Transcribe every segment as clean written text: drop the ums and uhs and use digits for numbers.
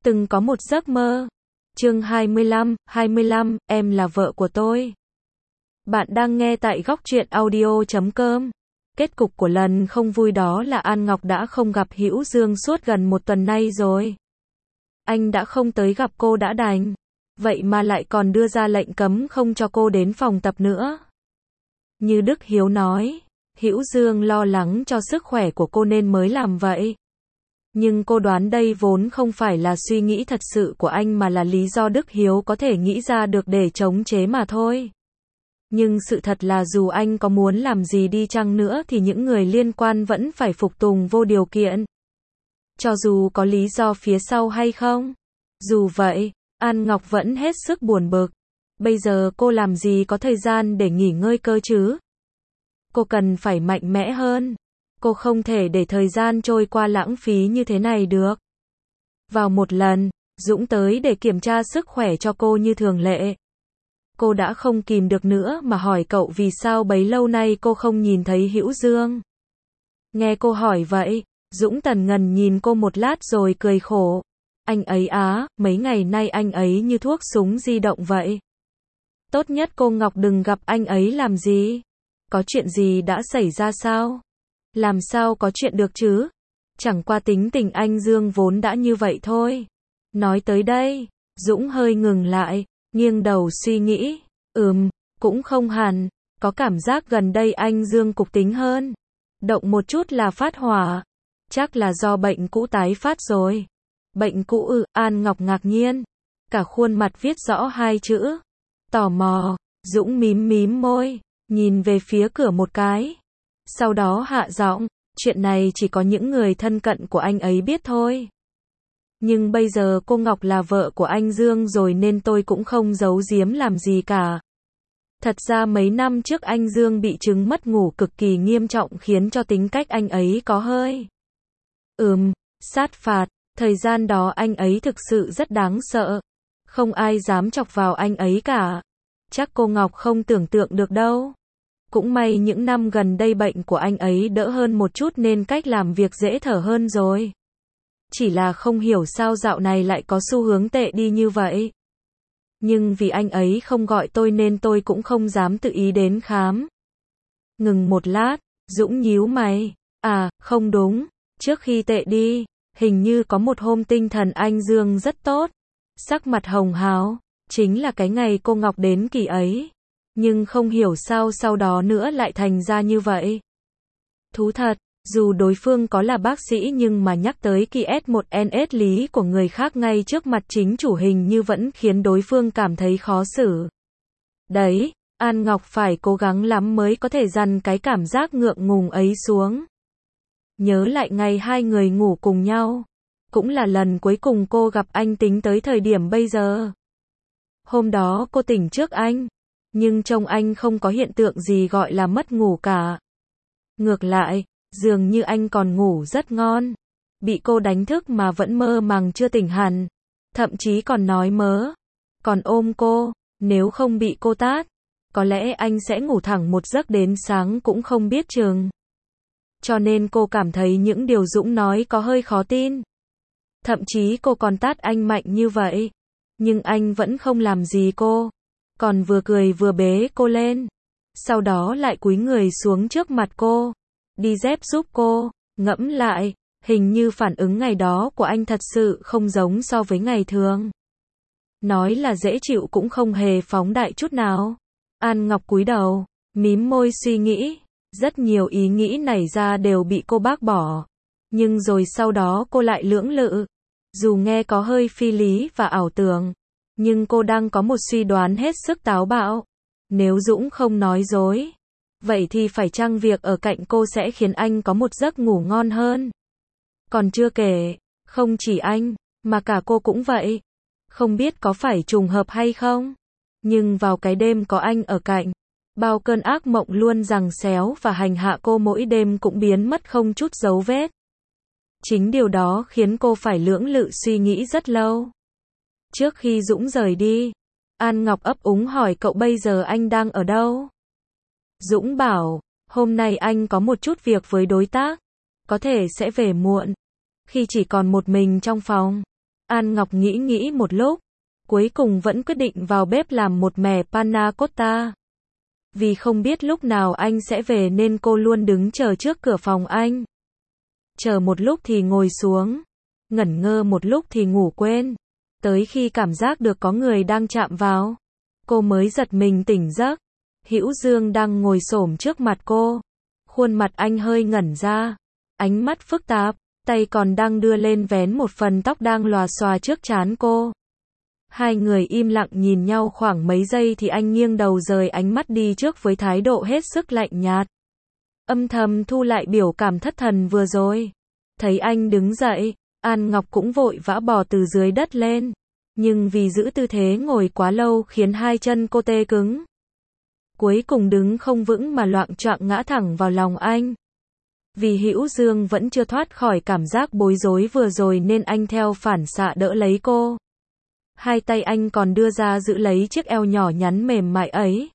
Từng có một giấc mơ. Chương 25, em là vợ của tôi. Bạn đang nghe tại góc truyện audio.com. Kết cục của lần không vui đó là An Ngọc đã không gặp Hữu Dương suốt gần một tuần nay rồi. Anh đã không tới gặp cô đã đành. Vậy mà lại còn đưa ra lệnh cấm không cho cô đến phòng tập nữa. Như Đức Hiếu nói, Hữu Dương lo lắng cho sức khỏe của cô nên mới làm vậy. Nhưng cô đoán đây vốn không phải là suy nghĩ thật sự của anh mà là lý do Đức Hiếu có thể nghĩ ra được để chống chế mà thôi. Nhưng sự thật là dù anh có muốn làm gì đi chăng nữa thì những người liên quan vẫn phải phục tùng vô điều kiện. Cho dù có lý do phía sau hay không. Dù vậy, An Ngọc vẫn hết sức buồn bực. Bây giờ cô làm gì có thời gian để nghỉ ngơi cơ chứ? Cô cần phải mạnh mẽ hơn. Cô không thể để thời gian trôi qua lãng phí như thế này được. Vào một lần, Dũng tới để kiểm tra sức khỏe cho cô như thường lệ. Cô đã không kìm được nữa mà hỏi cậu vì sao bấy lâu nay cô không nhìn thấy Hữu Dương. Nghe cô hỏi vậy, Dũng tần ngần nhìn cô một lát rồi cười khổ. Anh ấy á, mấy ngày nay anh ấy như thuốc súng di động vậy. Tốt nhất cô Ngọc đừng gặp anh ấy làm gì. Có chuyện gì đã xảy ra sao? Làm sao có chuyện được chứ? Chẳng qua tính tình anh Dương vốn đã như vậy thôi. Nói tới đây, Dũng hơi ngừng lại, nghiêng đầu suy nghĩ. Cũng không hẳn. Có cảm giác gần đây anh Dương cục tính hơn. Động một chút là phát hỏa. Chắc là do bệnh cũ tái phát rồi. Bệnh cũ ư? An Ngọc ngạc nhiên. Cả khuôn mặt viết rõ hai chữ. Tò mò. Dũng mím môi, nhìn về phía cửa một cái. Sau đó hạ giọng, chuyện này chỉ có những người thân cận của anh ấy biết thôi. Nhưng bây giờ cô Ngọc là vợ của anh Dương rồi nên tôi cũng không giấu giếm làm gì cả. Thật ra mấy năm trước anh Dương bị chứng mất ngủ cực kỳ nghiêm trọng khiến cho tính cách anh ấy có hơi sát phạt. Thời gian đó anh ấy thực sự rất đáng sợ. Không ai dám chọc vào anh ấy cả. Chắc cô Ngọc không tưởng tượng được đâu. Cũng may những năm gần đây bệnh của anh ấy đỡ hơn một chút nên cách làm việc dễ thở hơn rồi. Chỉ là không hiểu sao dạo này lại có xu hướng tệ đi như vậy. Nhưng vì anh ấy không gọi tôi nên tôi cũng không dám tự ý đến khám. Ngừng một lát, Dũng nhíu mày. À, không đúng. Trước khi tệ đi, hình như có một hôm tinh thần anh Dương rất tốt. Sắc mặt hồng hào, chính là cái ngày cô Ngọc đến kỳ ấy. Nhưng không hiểu sao sau đó nữa lại thành ra như vậy. Thú thật, dù đối phương có là bác sĩ nhưng mà nhắc tới kỳ S1NS lý của người khác ngay trước mặt chính chủ hình như vẫn khiến đối phương cảm thấy khó xử. Đấy, An Ngọc phải cố gắng lắm mới có thể dằn cái cảm giác ngượng ngùng ấy xuống. Nhớ lại ngày hai người ngủ cùng nhau. Cũng là lần cuối cùng cô gặp anh tính tới thời điểm bây giờ. Hôm đó cô tỉnh trước anh. Nhưng trông anh không có hiện tượng gì gọi là mất ngủ cả. Ngược lại, dường như anh còn ngủ rất ngon. Bị cô đánh thức mà vẫn mơ màng chưa tỉnh hẳn. Thậm chí còn nói mớ. Còn ôm cô, nếu không bị cô tát, có lẽ anh sẽ ngủ thẳng một giấc đến sáng cũng không biết chừng. Cho nên cô cảm thấy những điều Dũng nói có hơi khó tin. Thậm chí cô còn tát anh mạnh như vậy. Nhưng anh vẫn không làm gì cô. Còn vừa cười vừa bế cô lên. Sau đó lại cúi người xuống trước mặt cô. Đi dép giúp cô. Ngẫm lại, hình như phản ứng ngày đó của anh thật sự không giống so với ngày thường. Nói là dễ chịu cũng không hề phóng đại chút nào. An Ngọc cúi đầu, mím môi suy nghĩ. Rất nhiều ý nghĩ nảy ra đều bị cô bác bỏ. Nhưng rồi sau đó cô lại lưỡng lự. Dù nghe có hơi phi lý và ảo tưởng. Nhưng cô đang có một suy đoán hết sức táo bạo. Nếu Dũng không nói dối, vậy thì phải chăng việc ở cạnh cô sẽ khiến anh có một giấc ngủ ngon hơn? Còn chưa kể, không chỉ anh, mà cả cô cũng vậy. Không biết có phải trùng hợp hay không? Nhưng vào cái đêm có anh ở cạnh, bao cơn ác mộng luôn giằng xéo và hành hạ cô mỗi đêm cũng biến mất không chút dấu vết. Chính điều đó khiến cô phải lưỡng lự suy nghĩ rất lâu. Trước khi Dũng rời đi, An Ngọc ấp úng hỏi cậu bây giờ anh đang ở đâu? Dũng bảo, hôm nay anh có một chút việc với đối tác, có thể sẽ về muộn. Khi chỉ còn một mình trong phòng, An Ngọc nghĩ một lúc, cuối cùng vẫn quyết định vào bếp làm một mẻ panna cotta. Vì không biết lúc nào anh sẽ về nên cô luôn đứng chờ trước cửa phòng anh. Chờ một lúc thì ngồi xuống, ngẩn ngơ một lúc thì ngủ quên. Tới khi cảm giác được có người đang chạm vào, cô mới giật mình tỉnh giấc. Hữu Dương đang ngồi xổm trước mặt cô. Khuôn mặt anh hơi ngẩn ra, ánh mắt phức tạp, tay còn đang đưa lên vén một phần tóc đang lòa xòa trước trán cô. Hai người im lặng nhìn nhau khoảng mấy giây thì anh nghiêng đầu rời ánh mắt đi trước với thái độ hết sức lạnh nhạt. Âm thầm thu lại biểu cảm thất thần vừa rồi. Thấy anh đứng dậy, An Ngọc cũng vội vã bò từ dưới đất lên. Nhưng vì giữ tư thế ngồi quá lâu khiến hai chân cô tê cứng. Cuối cùng đứng không vững mà loạng choạng ngã thẳng vào lòng anh. Vì Hữu Dương vẫn chưa thoát khỏi cảm giác bối rối vừa rồi nên anh theo phản xạ đỡ lấy cô. Hai tay anh còn đưa ra giữ lấy chiếc eo nhỏ nhắn mềm mại ấy.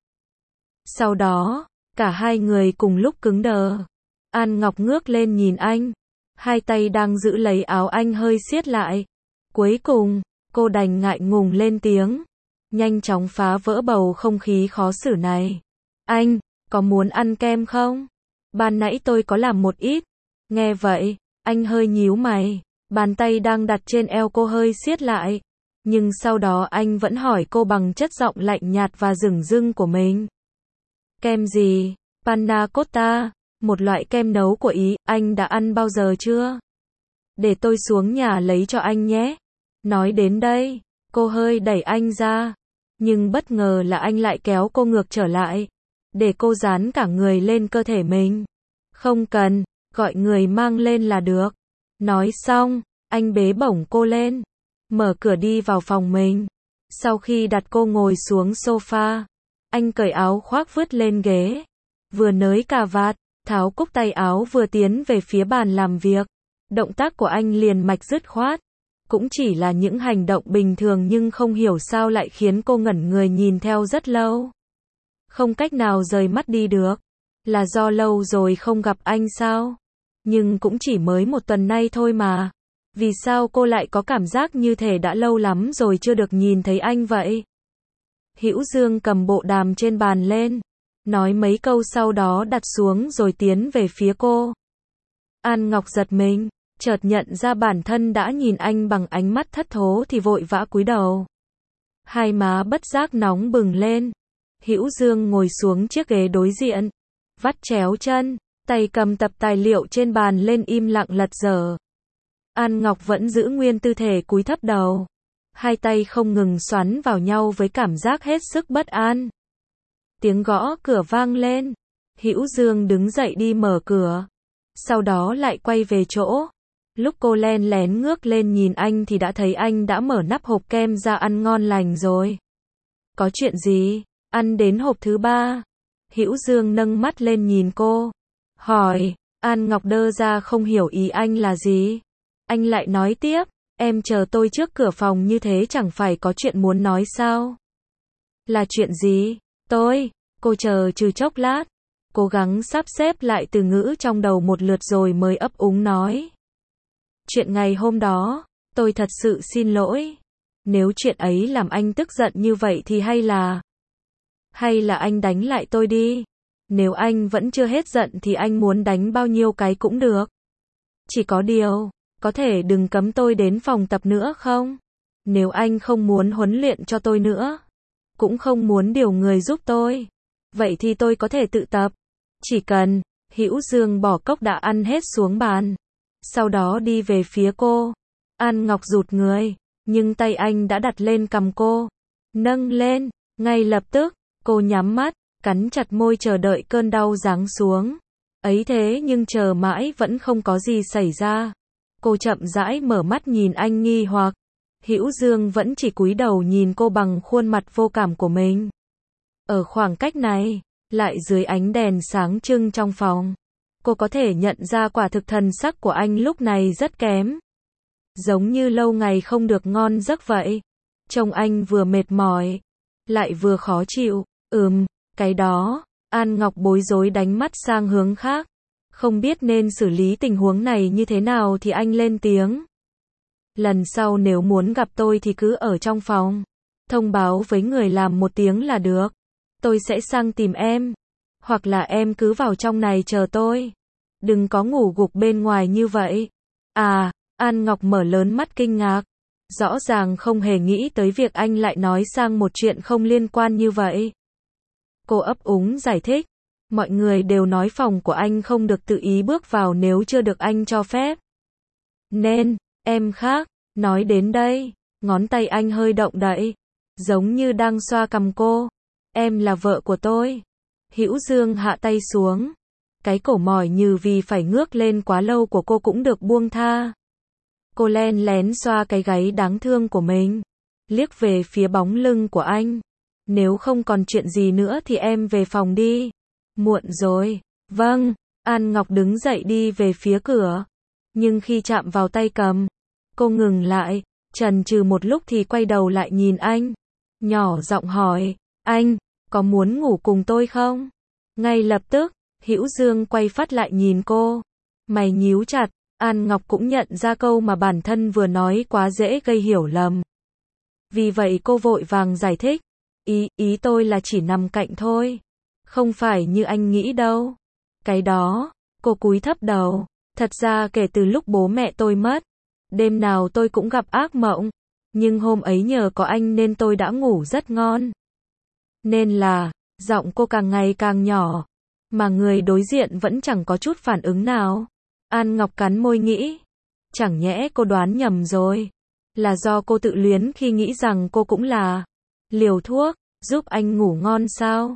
Sau đó, cả hai người cùng lúc cứng đờ. An Ngọc ngước lên nhìn anh. Hai tay đang giữ lấy áo anh hơi siết lại. Cuối cùng, cô đành ngại ngùng lên tiếng. Nhanh chóng phá vỡ bầu không khí khó xử này. Anh, có muốn ăn kem không? Ban nãy tôi có làm một ít. Nghe vậy, anh hơi nhíu mày. Bàn tay đang đặt trên eo cô hơi siết lại. Nhưng sau đó anh vẫn hỏi cô bằng chất giọng lạnh nhạt và dửng dưng của mình. Kem gì? Panna cotta, một loại kem nấu của Ý, anh đã ăn bao giờ chưa? Để tôi xuống nhà lấy cho anh nhé. Nói đến đây, cô hơi đẩy anh ra. Nhưng bất ngờ là anh lại kéo cô ngược trở lại. Để cô dán cả người lên cơ thể mình. Không cần, gọi người mang lên là được. Nói xong, anh bế bổng cô lên. Mở cửa đi vào phòng mình. Sau khi đặt cô ngồi xuống sofa, anh cởi áo khoác vứt lên ghế. Vừa nới cà vạt, tháo cúc tay áo vừa tiến về phía bàn làm việc. Động tác của anh liền mạch dứt khoát. Cũng chỉ là những hành động bình thường nhưng không hiểu sao lại khiến cô ngẩn người nhìn theo rất lâu. Không cách nào rời mắt đi được. Là do lâu rồi không gặp anh sao? Nhưng cũng chỉ mới một tuần nay thôi mà. Vì sao cô lại có cảm giác như thể đã lâu lắm rồi chưa được nhìn thấy anh vậy? Hữu Dương cầm bộ đàm trên bàn lên. Nói mấy câu sau đó đặt xuống rồi tiến về phía cô. An Ngọc giật mình. Chợt nhận ra bản thân đã nhìn anh bằng ánh mắt thất thố thì vội vã cúi đầu. Hai má bất giác nóng bừng lên. Hữu Dương ngồi xuống chiếc ghế đối diện. Vắt chéo chân, tay cầm tập tài liệu trên bàn lên im lặng lật dở. An Ngọc vẫn giữ nguyên tư thế cúi thấp đầu. Hai tay không ngừng xoắn vào nhau với cảm giác hết sức bất an. Tiếng gõ cửa vang lên. Hữu Dương đứng dậy đi mở cửa. Sau đó lại quay về chỗ. Lúc cô len lén ngước lên nhìn anh thì đã thấy anh đã mở nắp hộp kem ra ăn ngon lành rồi. Có chuyện gì? Ăn đến hộp thứ 3. Hữu Dương nâng mắt lên nhìn cô. Hỏi. An Ngọc đơ ra không hiểu ý anh là gì. Anh lại nói tiếp. Em chờ tôi trước cửa phòng như thế chẳng phải có chuyện muốn nói sao? Là chuyện gì? Cô chờ trừ chốc lát. Cố gắng sắp xếp lại từ ngữ trong đầu một lượt rồi mới ấp úng nói. Chuyện ngày hôm đó, tôi thật sự xin lỗi. Nếu chuyện ấy làm anh tức giận như vậy thì hay là anh đánh lại tôi đi. Nếu anh vẫn chưa hết giận thì anh muốn đánh bao nhiêu cái cũng được. Chỉ có điều, có thể đừng cấm tôi đến phòng tập nữa không? Nếu anh không muốn huấn luyện cho tôi nữa, cũng không muốn điều người giúp tôi, vậy thì tôi có thể tự tập. Chỉ cần. Hữu Dương bỏ cốc đã ăn hết xuống bàn. Sau đó đi về phía cô. An Ngọc rụt người, nhưng tay anh đã đặt lên cằm cô. Nâng lên, ngay lập tức, cô nhắm mắt, cắn chặt môi chờ đợi cơn đau giáng xuống. Ấy thế nhưng chờ mãi vẫn không có gì xảy ra. Cô chậm rãi mở mắt nhìn anh nghi hoặc. Hữu Dương vẫn chỉ cúi đầu nhìn cô bằng khuôn mặt vô cảm của mình. Ở khoảng cách này, lại dưới ánh đèn sáng trưng trong phòng, cô có thể nhận ra quả thực thần sắc của anh lúc này rất kém. Giống như lâu ngày không được ngon giấc vậy. Trông anh vừa mệt mỏi, lại vừa khó chịu. Cái đó. An Ngọc bối rối đánh mắt sang hướng khác. Không biết nên xử lý tình huống này như thế nào thì anh lên tiếng. Lần sau nếu muốn gặp tôi thì cứ ở trong phòng. Thông báo với người làm một tiếng là được. Tôi sẽ sang tìm em. Hoặc là em cứ vào trong này chờ tôi. Đừng có ngủ gục bên ngoài như vậy. À, An Ngọc mở lớn mắt kinh ngạc. Rõ ràng không hề nghĩ tới việc anh lại nói sang một chuyện không liên quan như vậy. Cô ấp úng giải thích. Mọi người đều nói phòng của anh không được tự ý bước vào nếu chưa được anh cho phép. Nên, em khác. Nói đến đây, ngón tay anh hơi động đậy. Giống như đang xoa cằm cô. Em là vợ của tôi. Hữu Dương hạ tay xuống. Cái cổ mỏi như vì phải ngước lên quá lâu của cô cũng được buông tha. Cô len lén xoa cái gáy đáng thương của mình. Liếc về phía bóng lưng của anh. Nếu không còn chuyện gì nữa thì em về phòng đi. Muộn rồi. Vâng. An Ngọc đứng dậy đi về phía cửa. Nhưng khi chạm vào tay cầm, cô ngừng lại, chần chừ một lúc thì quay đầu lại nhìn anh. Nhỏ giọng hỏi, anh, có muốn ngủ cùng tôi không? Ngay lập tức, Hữu Dương quay phát lại nhìn cô. Mày nhíu chặt, An Ngọc cũng nhận ra câu mà bản thân vừa nói quá dễ gây hiểu lầm. Vì vậy cô vội vàng giải thích. Ý tôi là chỉ nằm cạnh thôi. Không phải như anh nghĩ đâu. Cái đó, cô cúi thấp đầu. Thật ra kể từ lúc bố mẹ tôi mất, đêm nào tôi cũng gặp ác mộng. Nhưng hôm ấy nhờ có anh nên tôi đã ngủ rất ngon. Nên là, giọng cô càng ngày càng nhỏ. Mà người đối diện vẫn chẳng có chút phản ứng nào. An Ngọc cắn môi nghĩ. Chẳng nhẽ cô đoán nhầm rồi. Là do cô tự luyến khi nghĩ rằng cô cũng là liều thuốc, giúp anh ngủ ngon sao?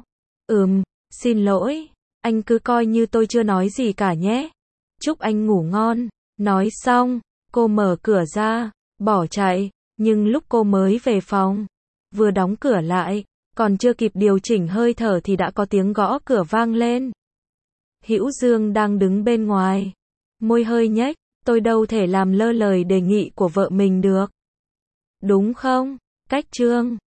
Xin lỗi. Anh cứ coi như tôi chưa nói gì cả nhé. Chúc anh ngủ ngon. Nói xong, cô mở cửa ra, bỏ chạy. Nhưng lúc cô mới về phòng, vừa đóng cửa lại, còn chưa kịp điều chỉnh hơi thở thì đã có tiếng gõ cửa vang lên. Hữu Dương đang đứng bên ngoài. Môi hơi nhếch, tôi đâu thể làm lơ lời đề nghị của vợ mình được. Đúng không? Cách Trương.